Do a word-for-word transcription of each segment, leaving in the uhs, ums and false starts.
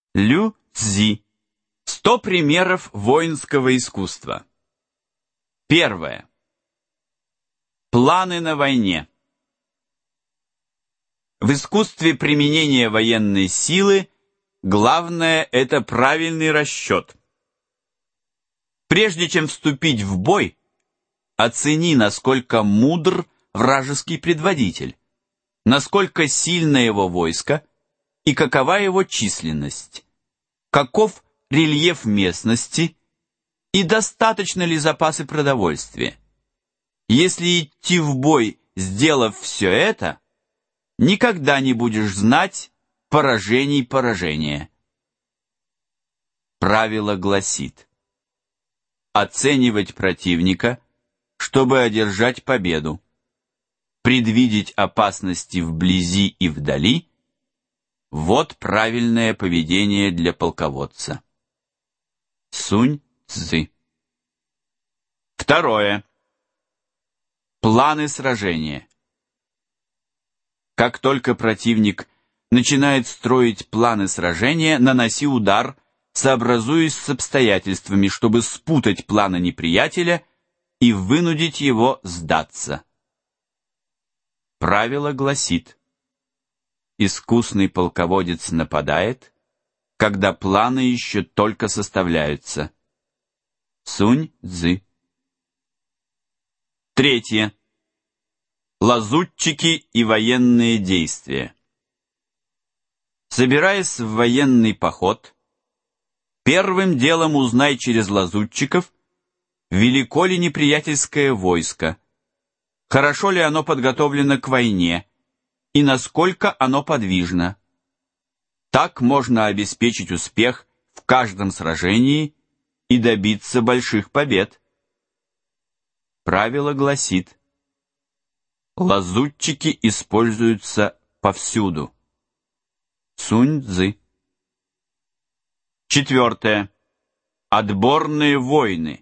Лю Цзи. Сто примеров воинского искусства. Первое. Планы на войне. В искусстве применения военной силы главное – это правильный расчет. Прежде чем вступить в бой, оцени, насколько мудр вражеский предводитель, насколько сильно его войско и какова его численность, каков рельеф местности и достаточно ли запасы продовольствия. Если идти в бой, сделав все это, никогда не будешь знать поражений поражения. Правило гласит: оценивать противника, чтобы одержать победу, предвидеть опасности вблизи и вдали – вот правильное поведение для полководца. Сунь Цзы. Второе. Планы сражения. Как только противник начинает строить планы сражения, наноси удар, сообразуясь с обстоятельствами, чтобы спутать планы неприятеля и вынудить его сдаться. Правило гласит: искусный полководец нападает, когда планы еще только составляются. Сунь Цзы. Третье. Лазутчики и военные действия. Собираясь в военный поход, первым делом узнай через лазутчиков, велико ли неприятельское войско, хорошо ли оно подготовлено к войне и насколько оно подвижно. Так можно обеспечить успех в каждом сражении и добиться больших побед. Правило гласит: лазутчики используются повсюду. Сунь Цзы. Четвертое. Отборные войны.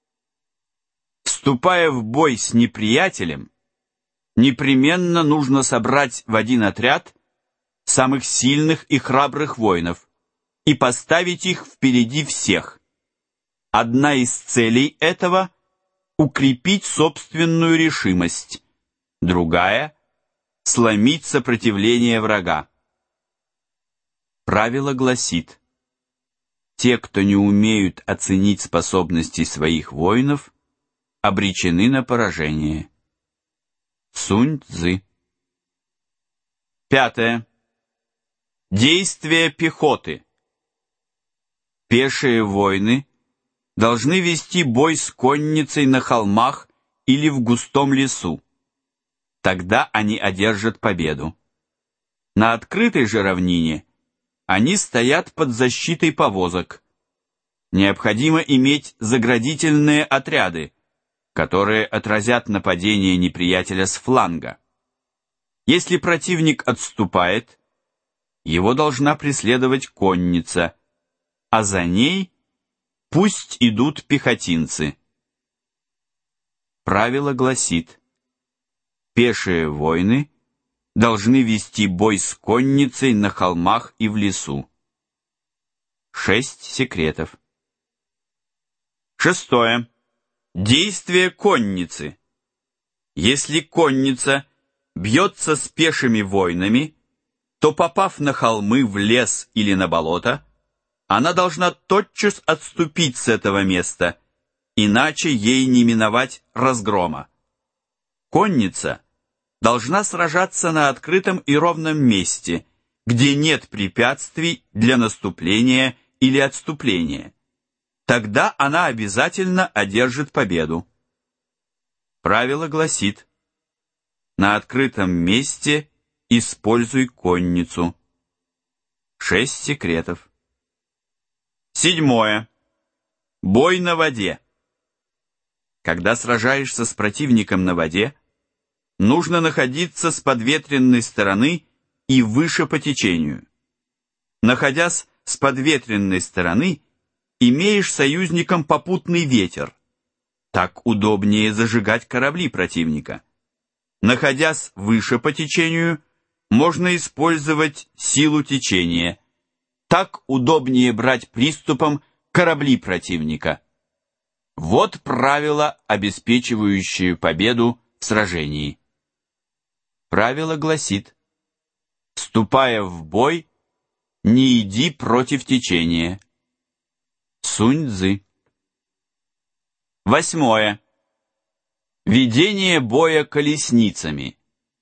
Вступая в бой с неприятелем, непременно нужно собрать в один отряд самых сильных и храбрых воинов и поставить их впереди всех. Одна из целей этого – укрепить собственную решимость, другая – сломить сопротивление врага. Правило гласит: те, кто не умеют оценить способности своих воинов, обречены на поражение. Сунь Цзы. Пятое. Действия пехоты. Пешие воины должны вести бой с конницей на холмах или в густом лесу. Тогда они одержат победу. На открытой же равнине они стоят под защитой повозок. Необходимо иметь заградительные отряды, которые отразят нападение неприятеля с фланга. Если противник отступает, его должна преследовать конница, а за ней пусть идут пехотинцы. Правило гласит: пешие воины должны вести бой с конницей на холмах и в лесу. Шесть секретов. Шестое. Действие конницы. Если конница бьется с пешими воинами, то, попав на холмы, в лес или на болото, она должна тотчас отступить с этого места, иначе ей не миновать разгрома. Конница должна сражаться на открытом и ровном месте, где нет препятствий для наступления или отступления. Тогда она обязательно одержит победу. Правило гласит: на открытом месте используй конницу. Шесть секретов. Седьмое. Бой на воде. Когда сражаешься с противником на воде, нужно находиться с подветренной стороны и выше по течению. Находясь с подветренной стороны, имеешь союзником попутный ветер. Так удобнее зажигать корабли противника. Находясь выше по течению, можно использовать силу течения. так удобнее брать приступом корабли противника. Вот правило, обеспечивающее победу в сражении. Правило гласит: вступая в бой, не иди против течения. Сунь-цзы. Восьмое. Ведение боя колесницами.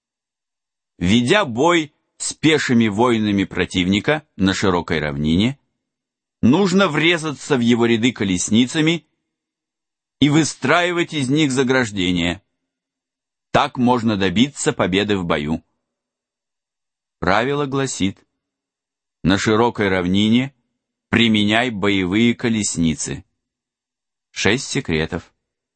Ведя бой с пешими воинами противника на широкой равнине, нужно врезаться в его ряды колесницами и выстраивать из них заграждения. Так можно добиться победы в бою. Правило гласит: на широкой равнине применяй боевые колесницы. Шесть секретов.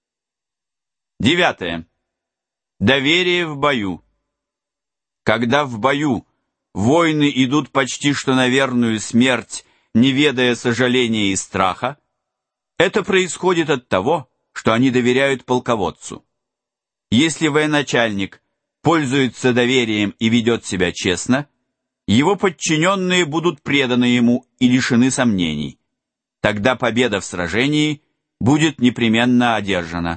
Девятое. Доверие в бою. Когда в бою воины идут почти что на верную смерть, не ведая сожаления и страха, это происходит от того, что они доверяют полководцу. Если военачальник пользуется доверием и ведет себя честно, его подчиненные будут преданы ему и лишены сомнений. Тогда победа в сражении будет непременно одержана.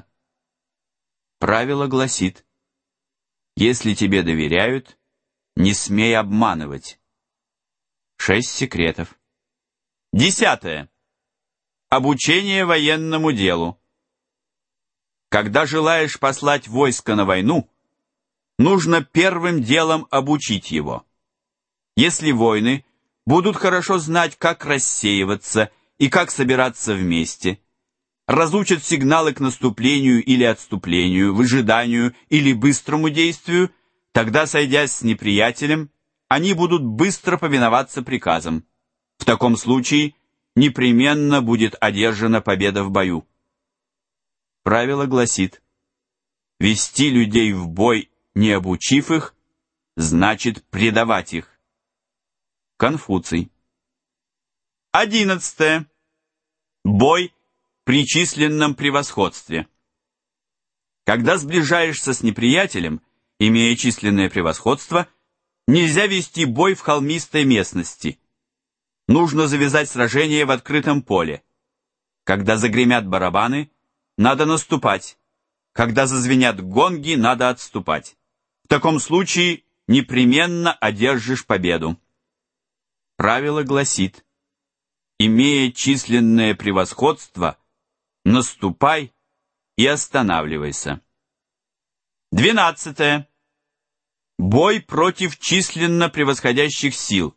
Правило гласит: если тебе доверяют, не смей обманывать. Шесть секретов. Десятое. Обучение военному делу. Когда желаешь послать войско на войну, нужно первым делом обучить его. Если воины будут хорошо знать, как рассеиваться и как собираться вместе, разучат сигналы к наступлению или отступлению, выжиданию или быстрому действию, тогда, сойдясь с неприятелем, они будут быстро повиноваться приказам. В таком случае непременно будет одержана победа в бою. Правило гласит: вести людей в бой, не обучив их, значит предавать их. Конфуций. Одиннадцатое. Бой при численном превосходстве. Когда сближаешься с неприятелем, имея численное превосходство, нельзя вести бой в холмистой местности. Нужно завязать сражение в открытом поле. Когда загремят барабаны, надо наступать. Когда зазвенят гонги, надо отступать. В таком случае непременно одержишь победу. Правило гласит: имея численное превосходство, наступай и останавливайся. Двенадцатое. Бой против численно превосходящих сил.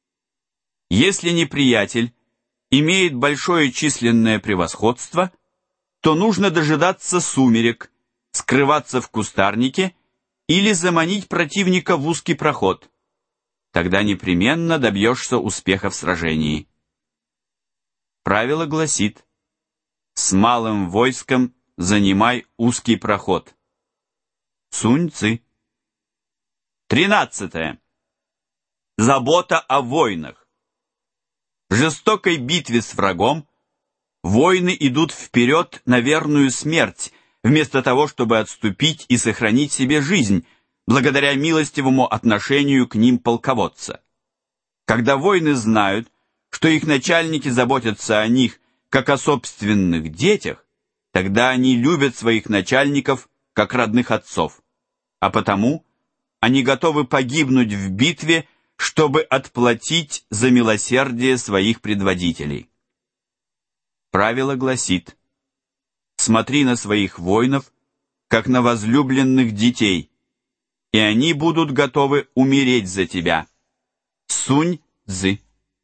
Если неприятель имеет большое численное превосходство, то нужно дожидаться сумерек, скрываться в кустарнике или заманить противника в узкий проход. Тогда непременно добьешься успеха в сражении. Правило гласит: с малым войском занимай узкий проход. Сунь-цзы. Тринадцатое. Забота о войнах. В жестокой битве с врагом воины идут вперед на верную смерть, вместо того, чтобы отступить и сохранить себе жизнь, благодаря милостивому отношению к ним полководца. Когда воины знают, что их начальники заботятся о них, как о собственных детях, тогда они любят своих начальников, как родных отцов, а потому они готовы погибнуть в битве, чтобы отплатить за милосердие своих предводителей. Правило гласит: смотри на своих воинов, как на возлюбленных детей, и они будут готовы умереть за тебя. Сунь-цзы.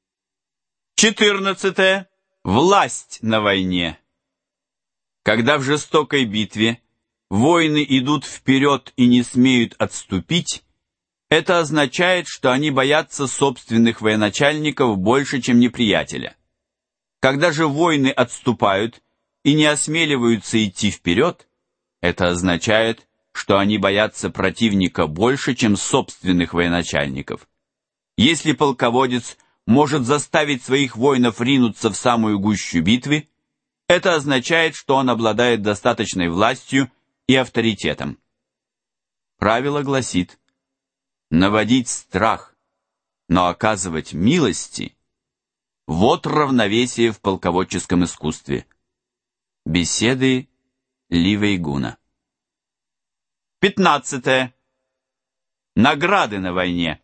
Четырнадцатое. Власть на войне. Когда в жестокой битве воины идут вперед и не смеют отступить, это означает, что они боятся собственных военачальников больше, чем неприятеля. Когда же воины отступают и не осмеливаются идти вперед, это означает, что они боятся противника больше, чем собственных военачальников. Если полководец может заставить своих воинов ринуться в самую гущу битвы, это означает, что он обладает достаточной властью и авторитетом. Правило гласит: наводить страх, но оказывать милости Вот равновесие в полководческом искусстве. Беседы Ли Вэйгуна. Пятнадцатое. Награды на войне.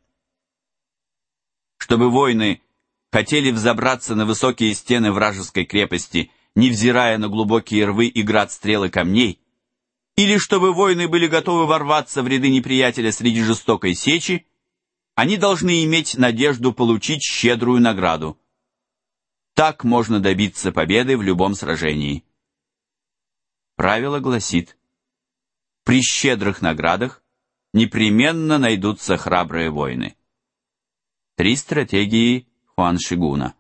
Чтобы воины хотели взобраться на высокие стены вражеской крепости, невзирая на глубокие рвы и град стрел и камней, или чтобы воины были готовы ворваться в ряды неприятеля среди жестокой сечи, они должны иметь надежду получить щедрую награду. Так можно добиться победы в любом сражении. Правило гласит: при щедрых наградах непременно найдутся храбрые воины. Три стратегии Хуан Шигуна.